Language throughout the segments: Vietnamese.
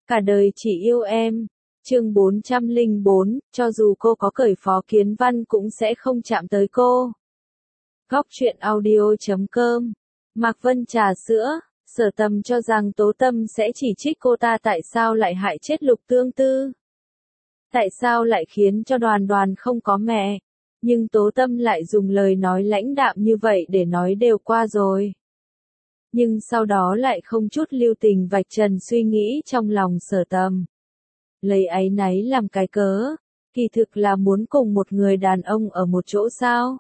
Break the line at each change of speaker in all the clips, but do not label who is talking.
Cả đời chỉ yêu em. Chương 404, cho dù cô có cởi Phó Kiến Văn cũng sẽ không chạm tới cô. Góc truyện audio.com. Mạc Vân trà sữa, Sở Tầm cho rằng Tố Tâm sẽ chỉ trích cô ta tại sao lại hại chết Lục Tương Tư. Tại sao lại khiến cho Đoàn Đoàn không có mẹ. Nhưng Tố Tâm lại dùng lời nói lãnh đạm như vậy để nói đều qua rồi. Nhưng sau đó lại không chút lưu tình vạch trần suy nghĩ trong lòng Sở Tầm. Lấy áy náy làm cái cớ, kỳ thực là muốn cùng một người đàn ông ở một chỗ sao?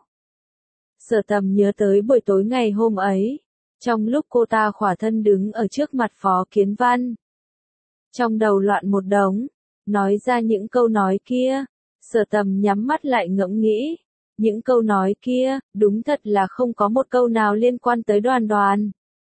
Sở Tầm nhớ tới buổi tối ngày hôm ấy, trong lúc cô ta khỏa thân đứng ở trước mặt Phó Kiến Văn. Trong đầu loạn một đống, nói ra những câu nói kia, Sở Tầm nhắm mắt lại ngẫm nghĩ, những câu nói kia, đúng thật là không có một câu nào liên quan tới Đoàn Đoàn.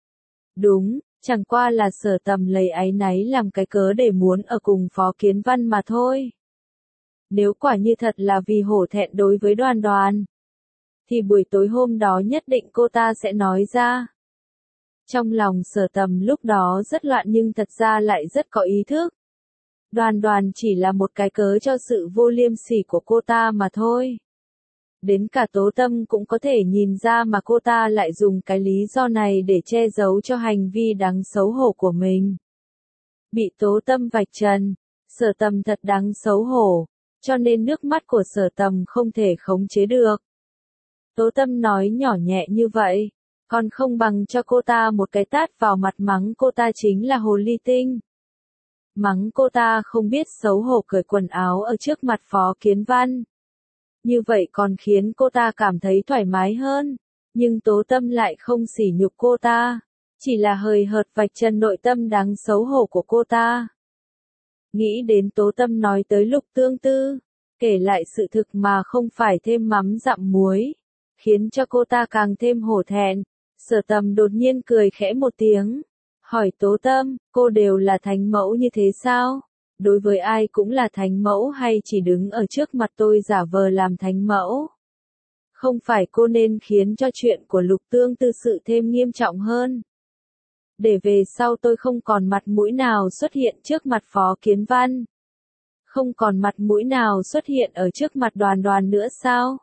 Đúng, chẳng qua là Sở Tầm lấy áy náy làm cái cớ để muốn ở cùng Phó Kiến Văn mà thôi. Nếu quả như thật là vì hổ thẹn đối với Đoàn Đoàn, thì buổi tối hôm đó nhất định cô ta sẽ nói ra. Trong lòng Sở Tầm lúc đó rất loạn nhưng thật ra lại rất có ý thức. Đoàn Đoàn chỉ là một cái cớ cho sự vô liêm sỉ của cô ta mà thôi. Đến cả Tố Tâm cũng có thể nhìn ra mà cô ta lại dùng cái lý do này để che giấu cho hành vi đáng xấu hổ của mình. Bị Tố Tâm vạch trần, Sở Tầm thật đáng xấu hổ, cho nên nước mắt của Sở Tầm không thể khống chế được. Tố Tâm nói nhỏ nhẹ như vậy, còn không bằng cho cô ta một cái tát vào mặt mắng cô ta chính là hồ ly tinh. Mắng cô ta không biết xấu hổ cởi quần áo ở trước mặt Phó Kiến Văn. Như vậy còn khiến cô ta cảm thấy thoải mái hơn, nhưng Tố Tâm lại không sỉ nhục cô ta, chỉ là hời hợt vạch trần nội tâm đáng xấu hổ của cô ta. Nghĩ đến Tố Tâm nói tới Lục Tương Tư, kể lại sự thực mà không phải thêm mắm dặm muối, khiến cho cô ta càng thêm hổ thẹn. Sở Tầm đột nhiên cười khẽ một tiếng, hỏi Tố Tâm, cô đều là thánh mẫu như thế sao? Đối với ai cũng là thánh mẫu hay chỉ đứng ở trước mặt tôi giả vờ làm thánh mẫu? Không phải cô nên khiến cho chuyện của Lục Tương Tư sự thêm nghiêm trọng hơn. Để về sau tôi không còn mặt mũi nào xuất hiện trước mặt Phó Kiến Văn. Không còn mặt mũi nào xuất hiện ở trước mặt Đoàn Đoàn nữa sao?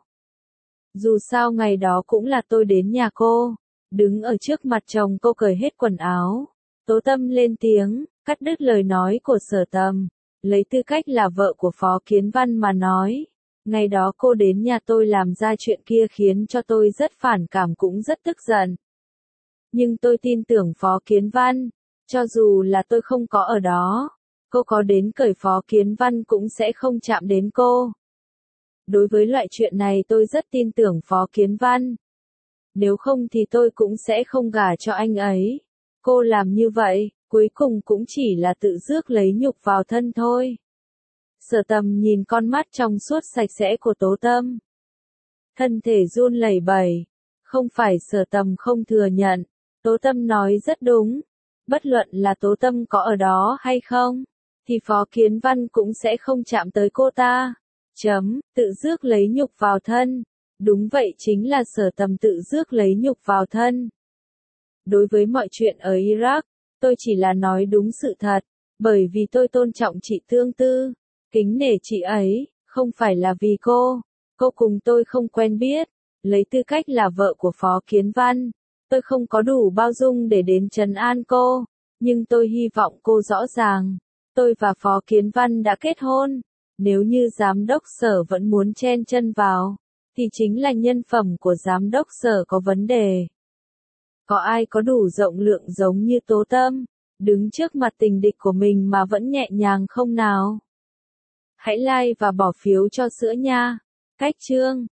Dù sao ngày đó cũng là tôi đến nhà cô, đứng ở trước mặt chồng cô cởi hết quần áo. Tố Tâm lên tiếng, cắt đứt lời nói của Sở Tầm, lấy tư cách là vợ của Phó Kiến Văn mà nói. Ngày đó cô đến nhà tôi làm ra chuyện kia khiến cho tôi rất phản cảm cũng rất tức giận. Nhưng tôi tin tưởng Phó Kiến Văn, cho dù là tôi không có ở đó, cô có đến cởi Phó Kiến Văn cũng sẽ không chạm đến cô. Đối với loại chuyện này tôi rất tin tưởng Phó Kiến Văn. Nếu không thì tôi cũng sẽ không gả cho anh ấy. Cô làm như vậy, cuối cùng cũng chỉ là tự rước lấy nhục vào thân thôi. Sở Tầm nhìn con mắt trong suốt sạch sẽ của Tố Tâm. Thân thể run lẩy bẩy. Không phải Sở Tầm không thừa nhận. Tố Tâm nói rất đúng. Bất luận là Tố Tâm có ở đó hay không, thì Phó Kiến Văn cũng sẽ không chạm tới cô ta. Tự rước lấy nhục vào thân. Đúng vậy chính là Sở Tầm tự rước lấy nhục vào thân. Đối với mọi chuyện ở Iraq, tôi chỉ là nói đúng sự thật, bởi vì tôi tôn trọng chị Tương Tư, kính nể chị ấy, không phải là vì cô cùng tôi không quen biết, lấy tư cách là vợ của Phó Kiến Văn, tôi không có đủ bao dung để đến trấn an cô, nhưng tôi hy vọng cô rõ ràng, tôi và Phó Kiến Văn đã kết hôn, nếu như giám đốc Sở vẫn muốn chen chân vào, thì chính là nhân phẩm của giám đốc Sở có vấn đề. Có ai có đủ rộng lượng giống như Tố Tâm, đứng trước mặt tình địch của mình mà vẫn nhẹ nhàng không nào? Hãy like và bỏ phiếu cho sữa nha. Cách chương